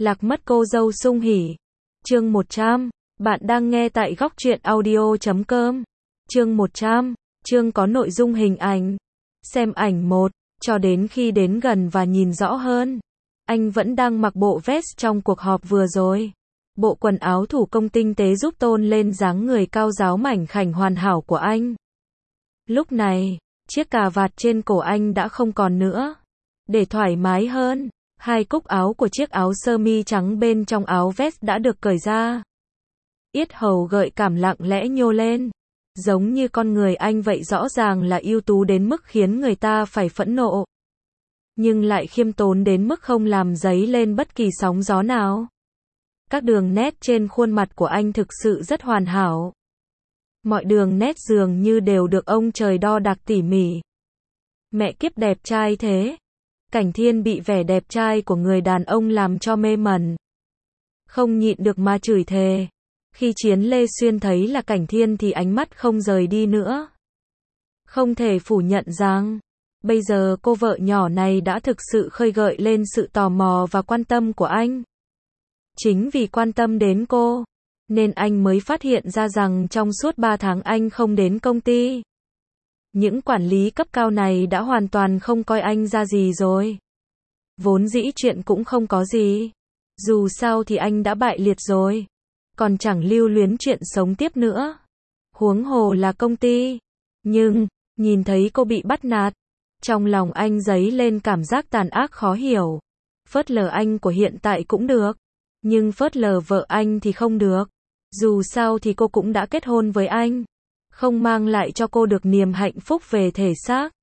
Lạc mất cô dâu sung hỉ. Chương 100. Bạn đang nghe tại góc truyện audio.com. Chương 100. Chương có nội dung hình ảnh. Xem ảnh 1. Cho đến khi đến gần và nhìn rõ hơn, anh vẫn đang mặc bộ vest trong cuộc họp vừa rồi. Bộ quần áo thủ công tinh tế giúp tôn lên dáng người cao ráo mảnh khảnh hoàn hảo của anh. Lúc này, chiếc cà vạt trên cổ anh đã không còn nữa. Để thoải mái hơn, hai cúc áo của chiếc áo sơ mi trắng bên trong áo vest đã được cởi ra. Yết hầu gợi cảm lặng lẽ nhô lên. Giống như con người anh vậy, rõ ràng là ưu tú đến mức khiến người ta phải phẫn nộ. Nhưng lại khiêm tốn đến mức không làm dấy lên bất kỳ sóng gió nào. Các đường nét trên khuôn mặt của anh thực sự rất hoàn hảo. Mọi đường nét dường như đều được ông trời đo đạc tỉ mỉ. Mẹ kiếp đẹp trai thế. Cảnh Thiên bị vẻ đẹp trai của người đàn ông làm cho mê mẩn. Không nhịn được mà chửi thề. Khi Chiến Lê Xuyên thấy là Cảnh Thiên thì ánh mắt không rời đi nữa. Không thể phủ nhận rằng, bây giờ cô vợ nhỏ này đã thực sự khơi gợi lên sự tò mò và quan tâm của anh. Chính vì quan tâm đến cô, nên anh mới phát hiện ra rằng trong suốt 3 tháng anh không đến công ty. Những quản lý cấp cao này đã hoàn toàn không coi anh ra gì rồi. Vốn dĩ chuyện cũng không có gì. Dù sao thì anh đã bại liệt rồi. Còn chẳng lưu luyến chuyện sống tiếp nữa. Huống hồ là công ty. Nhưng, nhìn thấy cô bị bắt nạt, trong lòng anh dấy lên cảm giác tàn ác khó hiểu. Phớt lờ anh của hiện tại cũng được. Nhưng phớt lờ vợ anh thì không được. Dù sao thì cô cũng đã kết hôn với anh. Không mang lại cho cô được niềm hạnh phúc về thể xác,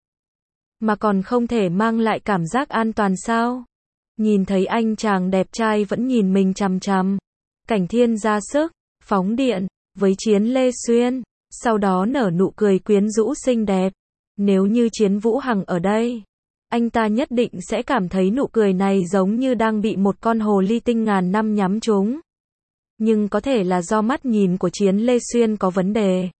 mà còn không thể mang lại cảm giác an toàn sao? Nhìn thấy anh chàng đẹp trai vẫn nhìn mình chằm chằm, Cảnh Thiên ra sức, phóng điện, với Chiến Lê Xuyên, sau đó nở nụ cười quyến rũ xinh đẹp. Nếu như Chiến Vũ Hằng ở đây, anh ta nhất định sẽ cảm thấy nụ cười này giống như đang bị một con hồ ly tinh ngàn năm nhắm trúng. Nhưng có thể là do mắt nhìn của Chiến Lê Xuyên có vấn đề.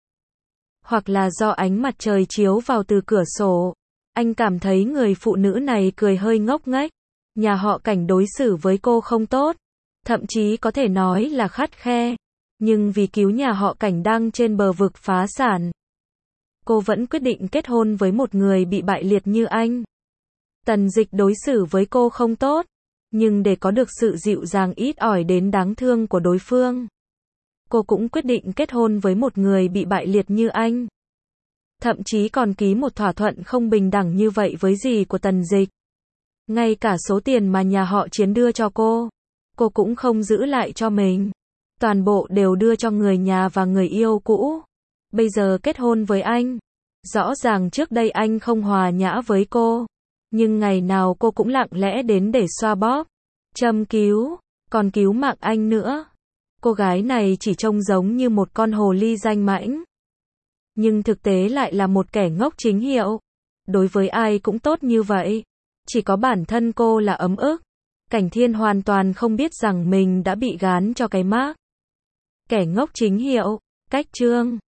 Hoặc là do ánh mặt trời chiếu vào từ cửa sổ. Anh cảm thấy người phụ nữ này cười hơi ngốc nghếch. Nhà họ Cảnh đối xử với cô không tốt. Thậm chí có thể nói là khắt khe. Nhưng vì cứu nhà họ Cảnh đang trên bờ vực phá sản, cô vẫn quyết định kết hôn với một người bị bại liệt như anh. Tần Dịch đối xử với cô không tốt. Nhưng để có được sự dịu dàng ít ỏi đến đáng thương của đối phương, cô cũng quyết định kết hôn với một người bị bại liệt như anh. Thậm chí còn ký một thỏa thuận không bình đẳng như vậy với dì của Tần Dịch. Ngay cả số tiền mà nhà họ Chiến đưa cho cô cũng không giữ lại cho mình. Toàn bộ đều đưa cho người nhà và người yêu cũ. Bây giờ kết hôn với anh. Rõ ràng trước đây anh không hòa nhã với cô. Nhưng ngày nào cô cũng lặng lẽ đến để xoa bóp, châm cứu, còn cứu mạng anh nữa. Cô gái này chỉ trông giống như một con hồ ly danh mãnh, nhưng thực tế lại là một kẻ ngốc chính hiệu. Đối với ai cũng tốt như vậy, chỉ có bản thân cô là ấm ức. Cảnh Thiên hoàn toàn không biết rằng mình đã bị gán cho cái mác kẻ ngốc chính hiệu. Cách chương